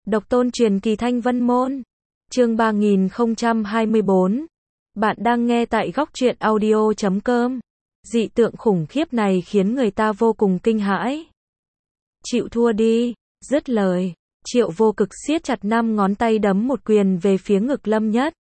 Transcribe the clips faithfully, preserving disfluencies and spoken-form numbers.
Độc tôn truyền kỳ Thanh Vân Môn. Chương ba nghìn không trăm hai mươi bốn. Bạn đang nghe tại góc truyện audio chấm com. Dị tượng khủng khiếp này khiến người ta vô cùng kinh hãi. Chịu thua đi. Dứt lời, Triệu Vô Cực siết chặt năm ngón tay đấm một quyền về phía ngực Lâm Nhất.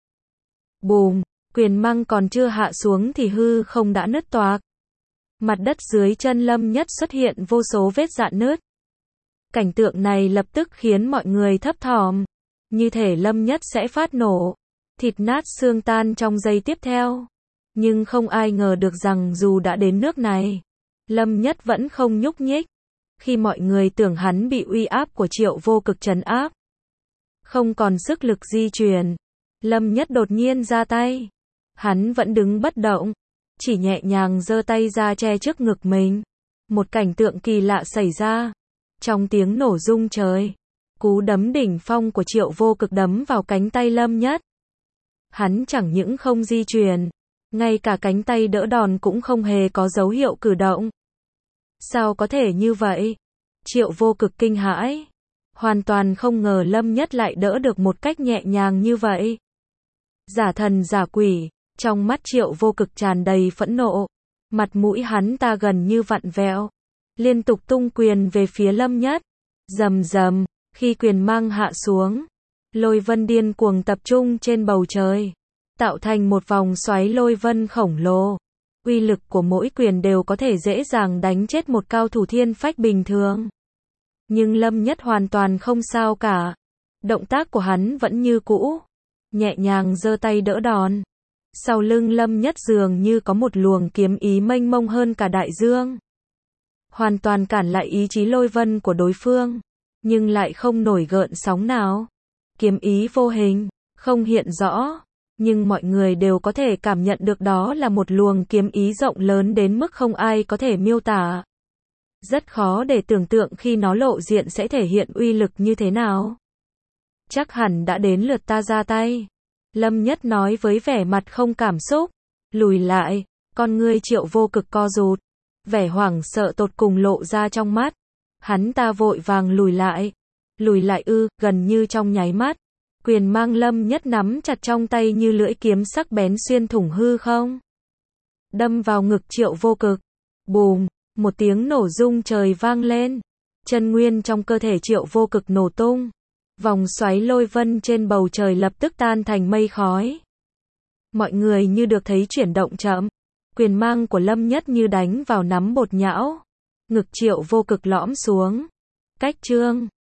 Bùm, quyền măng còn chưa hạ xuống thì hư không đã nứt toạc. Mặt đất dưới chân Lâm Nhất xuất hiện vô số vết rạn nứt. Cảnh tượng này lập tức khiến mọi người thấp thỏm, như thể Lâm Nhất sẽ phát nổ, thịt nát xương tan trong giây tiếp theo. Nhưng không ai ngờ được rằng dù đã đến nước này, Lâm Nhất vẫn không nhúc nhích. Khi mọi người tưởng hắn bị uy áp của Triệu Vô Cực trấn áp, không còn sức lực di chuyển, Lâm Nhất đột nhiên ra tay. Hắn vẫn đứng bất động, chỉ nhẹ nhàng giơ tay ra che trước ngực mình. Một cảnh tượng kỳ lạ xảy ra. Trong tiếng nổ rung trời, cú đấm đỉnh phong của Triệu Vô Cực đấm vào cánh tay Lâm Nhất. Hắn chẳng những không di chuyển, ngay cả cánh tay đỡ đòn cũng không hề có dấu hiệu cử động. Sao có thể như vậy? Triệu Vô Cực kinh hãi, hoàn toàn không ngờ Lâm Nhất lại đỡ được một cách nhẹ nhàng như vậy. Giả thần giả quỷ, trong mắt Triệu Vô Cực tràn đầy phẫn nộ, mặt mũi hắn ta gần như vặn vẹo, liên tục tung quyền về phía Lâm Nhất. Rầm rầm, khi quyền mang hạ xuống, lôi vân điên cuồng tập trung trên bầu trời, tạo thành một vòng xoáy lôi vân khổng lồ. Uy lực của mỗi quyền đều có thể dễ dàng đánh chết một cao thủ thiên phách bình thường. Nhưng Lâm Nhất hoàn toàn không sao cả. Động tác của hắn vẫn như cũ, nhẹ nhàng giơ tay đỡ đòn. Sau lưng Lâm Nhất dường như có một luồng kiếm ý mênh mông hơn cả đại dương, hoàn toàn cản lại ý chí lôi vân của đối phương, nhưng lại không nổi gợn sóng nào. Kiếm ý vô hình, không hiện rõ, nhưng mọi người đều có thể cảm nhận được đó là một luồng kiếm ý rộng lớn đến mức không ai có thể miêu tả. Rất khó để tưởng tượng khi nó lộ diện sẽ thể hiện uy lực như thế nào. Chắc hẳn đã đến lượt ta ra tay. Lâm Nhất nói với vẻ mặt không cảm xúc. Lùi lại, con ngươi Triệu Vô Cực co rụt, vẻ hoảng sợ tột cùng lộ ra trong mắt. Hắn ta vội vàng lùi lại. Lùi lại ư, gần như trong nháy mắt, quyền mang Lâm Nhất nắm chặt trong tay như lưỡi kiếm sắc bén xuyên thủng hư không, đâm vào ngực Triệu Vô Cực. Bùm, một tiếng nổ rung trời vang lên. Chân nguyên trong cơ thể Triệu Vô Cực nổ tung. Vòng xoáy lôi vân trên bầu trời lập tức tan thành mây khói. Mọi người như được thấy chuyển động chậm. Quyền mang của Lâm Nhất như đánh vào nắm bột nhão. Ngực Triệu Vô Cực lõm xuống. Cách chương